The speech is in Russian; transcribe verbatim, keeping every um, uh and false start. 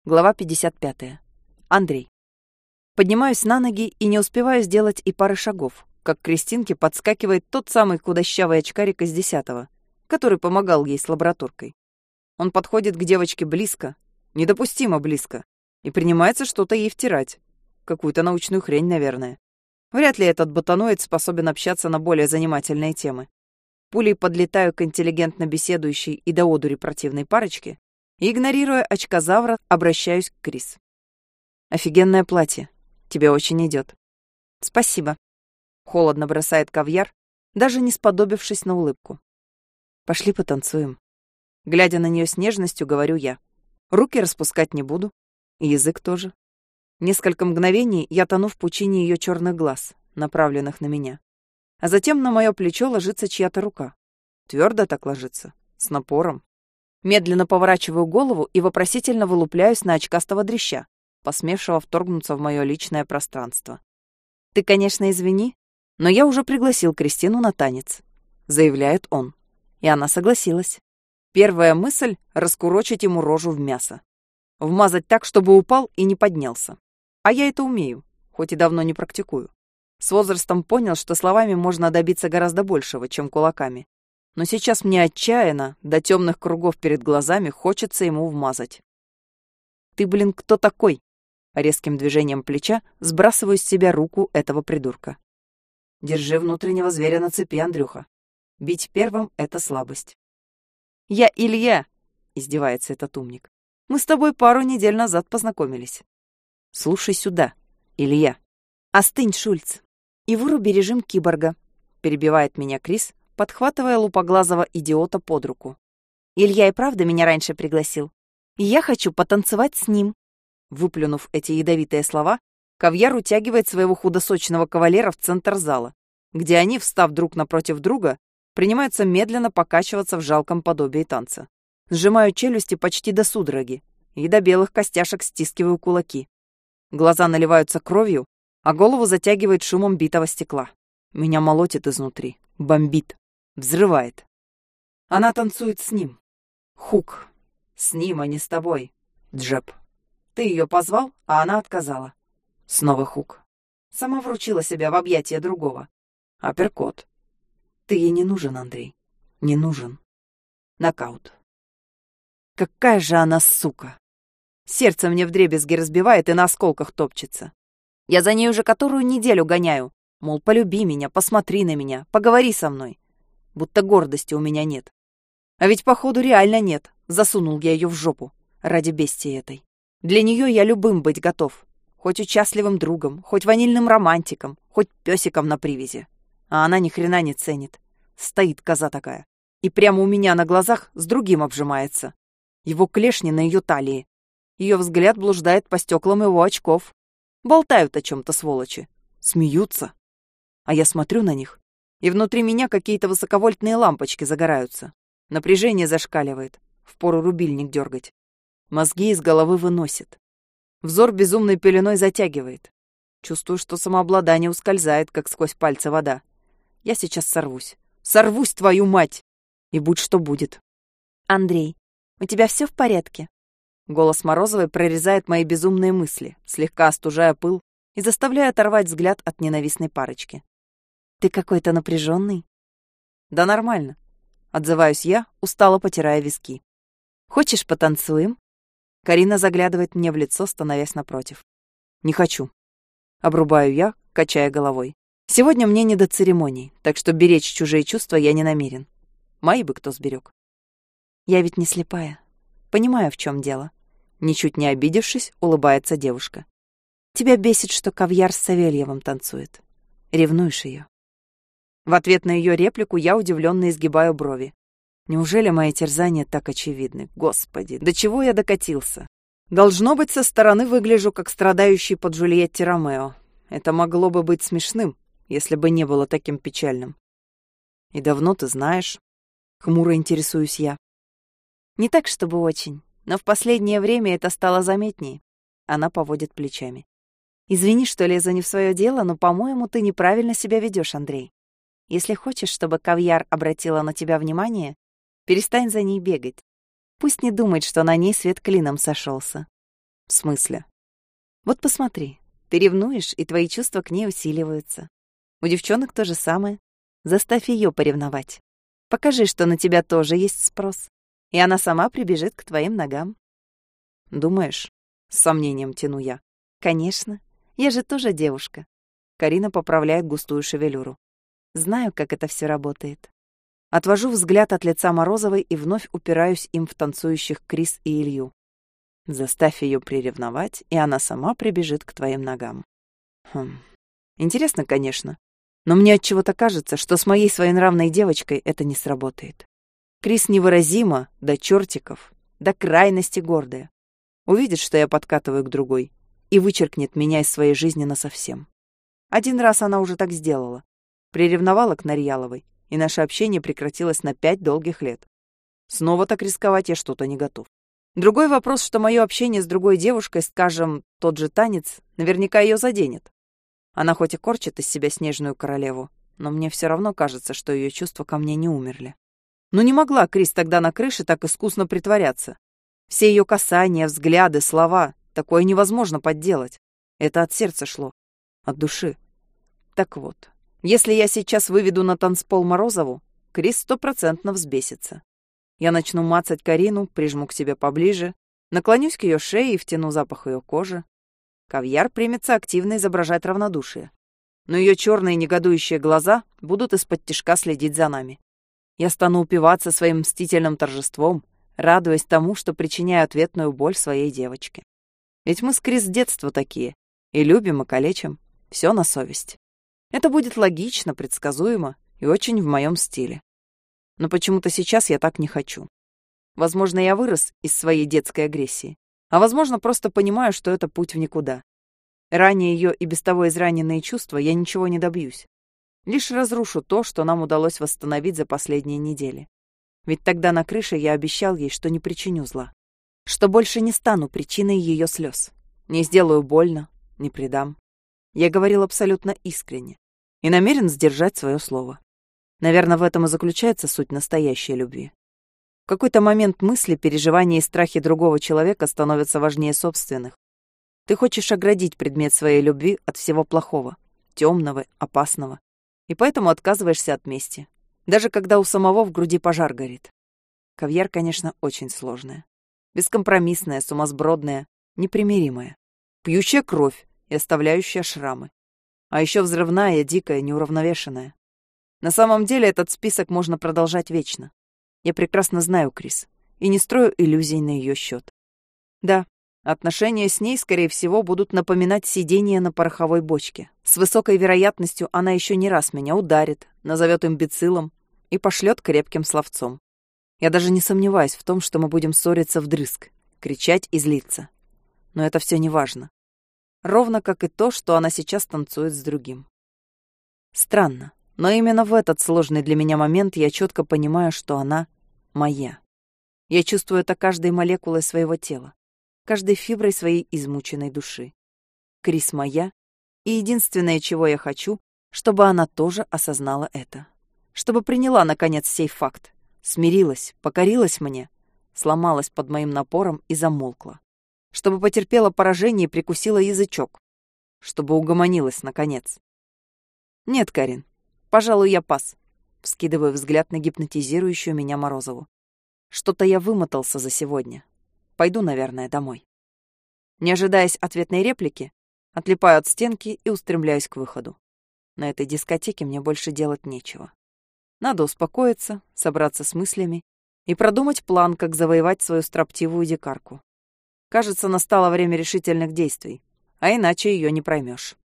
Глава пятьдесят пятая. Андрей. Поднимаюсь на ноги и не успеваю сделать и пары шагов, как к Кристинке подскакивает тот самый худощавый очкарик из десятого, который помогал ей с лабораторкой. Он подходит к девочке близко, недопустимо близко, и принимается что-то ей втирать. Какую-то научную хрень, наверное. Вряд ли этот ботаноид способен общаться на более занимательные темы. Пулей подлетаю к интеллигентно беседующей и до одури противной парочке и, игнорируя очкозавра, обращаюсь к Крис. «Офигенное платье. Тебе очень идет». «Спасибо», — холодно бросает Кавьяр, даже не сподобившись на улыбку. «Пошли потанцуем». Глядя на нее с нежностью, говорю я. Руки распускать не буду, и язык тоже. Несколько мгновений я тону в пучине ее черных глаз, направленных на меня. А затем на мое плечо ложится чья-то рука. Твердо так ложится, с напором. Медленно поворачиваю голову и вопросительно вылупляюсь на очкастого дрища, посмевшего вторгнуться в мое личное пространство. «Ты, конечно, извини, но я уже пригласил Кристину на танец», — заявляет он. И она согласилась. Первая мысль — раскурочить ему рожу в мясо. Вмазать так, чтобы упал и не поднялся. А я это умею, хоть и давно не практикую. С возрастом понял, что словами можно добиться гораздо большего, чем кулаками. Но сейчас мне отчаянно, до темных кругов перед глазами, хочется ему вмазать. «Ты, блин, кто такой?» Резким движением плеча сбрасываю с себя руку этого придурка. «Держи внутреннего зверя на цепи, Андрюха. Бить первым — это слабость». «Я Илья!» — издевается этот умник. «Мы с тобой пару недель назад познакомились». «Слушай сюда, Илья». «Остынь, Шульц, и выруби режим киборга», — перебивает меня Крис, подхватывая лупоглазого идиота под руку. «Илья и правда меня раньше пригласил. И я хочу потанцевать с ним». Выплюнув эти ядовитые слова, Кавьяр утягивает своего худосочного кавалера в центр зала, где они, встав друг напротив друга, принимаются медленно покачиваться в жалком подобии танца. Сжимаю челюсти почти до судороги и до белых костяшек стискиваю кулаки. Глаза наливаются кровью, а голову затягивает шумом битого стекла. Меня молотит изнутри, бомбит, взрывает. Она танцует с ним. Хук. С ним, а не с тобой. Джеб. Ты ее позвал, а она отказала. Снова хук. Сама вручила себя в объятия другого. Апперкот. Ты ей не нужен, Андрей. Не нужен. Нокаут. Какая же она сука. Сердце мне вдребезги разбивает и на осколках топчется. Я за ней уже которую неделю гоняю. Мол, полюби меня, посмотри на меня, поговори со мной. Будто гордости у меня нет. А ведь, походу, реально нет. Засунул я ее в жопу. Ради бестии этой. Для нее я любым быть готов. Хоть участливым другом, хоть ванильным романтиком, хоть песиком на привязи. А она ни хрена не ценит. Стоит коза такая. И прямо у меня на глазах с другим обжимается. Его клешни на ее талии. Ее взгляд блуждает по стеклам его очков. Болтают о чем-то, сволочи. Смеются. А я смотрю на них, и внутри меня какие-то высоковольтные лампочки загораются. Напряжение зашкаливает. Впору рубильник дергать. Мозги из головы выносит. Взор безумной пеленой затягивает. Чувствую, что самообладание ускользает, как сквозь пальцы вода. Я сейчас сорвусь. Сорвусь, твою мать! И будь что будет. «Андрей, у тебя все в порядке?» Голос Морозовой прорезает мои безумные мысли, слегка остужая пыл и заставляя оторвать взгляд от ненавистной парочки. «Ты какой-то напряженный?» «Да нормально», — отзываюсь я, устало потирая виски. «Хочешь, потанцуем?» Карина заглядывает мне в лицо, становясь напротив. «Не хочу». Обрубаю я, качая головой. Сегодня мне не до церемоний, так что беречь чужие чувства я не намерен. Мои бы кто сберег. Я ведь не слепая. Понимаю, в чем дело. Ничуть не обидевшись, улыбается девушка. Тебя бесит, что Кавьяр с Савельевым танцует. Ревнуешь ее. В ответ на ее реплику я удивленно изгибаю брови. Неужели мои терзания так очевидны? Господи, до чего я докатился? Должно быть, со стороны выгляжу, как страдающий под Джульетти Ромео. Это могло бы быть смешным, если бы не было таким печальным. И давно ты знаешь? Хмуро интересуюсь я. Не так, чтобы очень, но в последнее время это стало заметнее. Она поводит плечами. Извини, что лезу не в свое дело, но, по-моему, ты неправильно себя ведешь, Андрей. Если хочешь, чтобы Кавьяр обратила на тебя внимание, перестань за ней бегать. Пусть не думает, что на ней свет клином сошелся. В смысле? Вот посмотри, ты ревнуешь, и твои чувства к ней усиливаются. У девчонок то же самое. Заставь ее поревновать. Покажи, что на тебя тоже есть спрос. И она сама прибежит к твоим ногам. Думаешь? С сомнением тяну я. Конечно. Я же тоже девушка. Карина поправляет густую шевелюру. Знаю, как это все работает. Отвожу взгляд от лица Морозовой и вновь упираюсь им в танцующих Крис и Илью. Заставь ее приревновать, и она сама прибежит к твоим ногам. Хм. Интересно, конечно. Но мне отчего-то кажется, что с моей своенравной девочкой это не сработает. Крис невыразима до чертиков, до крайности гордая. Увидит, что я подкатываю к другой, и вычеркнет меня из своей жизни насовсем. Один раз она уже так сделала. Приревновала к Нарьяловой, и наше общение прекратилось на пять долгих лет. Снова так рисковать я что-то не готов. Другой вопрос, что мое общение с другой девушкой, скажем, тот же танец, наверняка ее заденет. Она хоть и корчит из себя снежную королеву, но мне все равно кажется, что ее чувства ко мне не умерли. Ну не могла Крис тогда на крыше так искусно притворяться. Все ее касания, взгляды, слова — такое невозможно подделать. Это от сердца шло, от души. Так вот, если я сейчас выведу на танцпол Морозову, Крис стопроцентно взбесится. Я начну мацать Карину, прижму к себе поближе, наклонюсь к ее шее и втяну запах ее кожи. Кавьяр примется активно изображать равнодушие. Но ее черные негодующие глаза будут из-под тишка следить за нами. Я стану упиваться своим мстительным торжеством, радуясь тому, что причиняю ответную боль своей девочке. Ведь мы с Крис с детства такие. И любим, и калечим. Все на совесть. Это будет логично, предсказуемо и очень в моем стиле. Но почему-то сейчас я так не хочу. Возможно, я вырос из своей детской агрессии. А возможно, просто понимаю, что это путь в никуда. Ранее ее и без того израненные чувства я ничего не добьюсь. Лишь разрушу то, что нам удалось восстановить за последние недели. Ведь тогда на крыше я обещал ей, что не причиню зла. Что больше не стану причиной ее слез. Не сделаю больно, не предам. Я говорил абсолютно искренне и намерен сдержать свое слово. Наверное, в этом и заключается суть настоящей любви. В какой-то момент мысли, переживания и страхи другого человека становятся важнее собственных. Ты хочешь оградить предмет своей любви от всего плохого, темного, опасного, и поэтому отказываешься от мести, даже когда у самого в груди пожар горит. Кавьяр, конечно, очень сложная. Бескомпромиссная, сумасбродная, непримиримая. Пьющая кровь и оставляющая шрамы. А еще взрывная, дикая, неуравновешенная. На самом деле этот список можно продолжать вечно. Я прекрасно знаю Крис и не строю иллюзий на ее счет. Да, отношения с ней, скорее всего, будут напоминать сидение на пороховой бочке. С высокой вероятностью она еще не раз меня ударит, назовет имбецилом и пошлет крепким словцом. Я даже не сомневаюсь в том, что мы будем ссориться вдрызг, кричать и злиться. Но это все не важно. Ровно как и то, что она сейчас танцует с другим. Странно, но именно в этот сложный для меня момент я четко понимаю, что она моя. Я чувствую это каждой молекулой своего тела, каждой фиброй своей измученной души. Крис моя, и единственное, чего я хочу, чтобы она тоже осознала это. Чтобы приняла, наконец, сей факт, смирилась, покорилась мне, сломалась под моим напором и замолкла. Чтобы потерпела поражение и прикусила язычок. Чтобы угомонилась, наконец. Нет, Карин, пожалуй, я пас. Вскидываю взгляд на гипнотизирующую меня Морозову. Что-то я вымотался за сегодня. Пойду, наверное, домой. Не ожидаясь ответной реплики, отлипаю от стенки и устремляюсь к выходу. На этой дискотеке мне больше делать нечего. Надо успокоиться, собраться с мыслями и продумать план, как завоевать свою строптивую дикарку. Кажется, настало время решительных действий, а иначе ее не проймешь.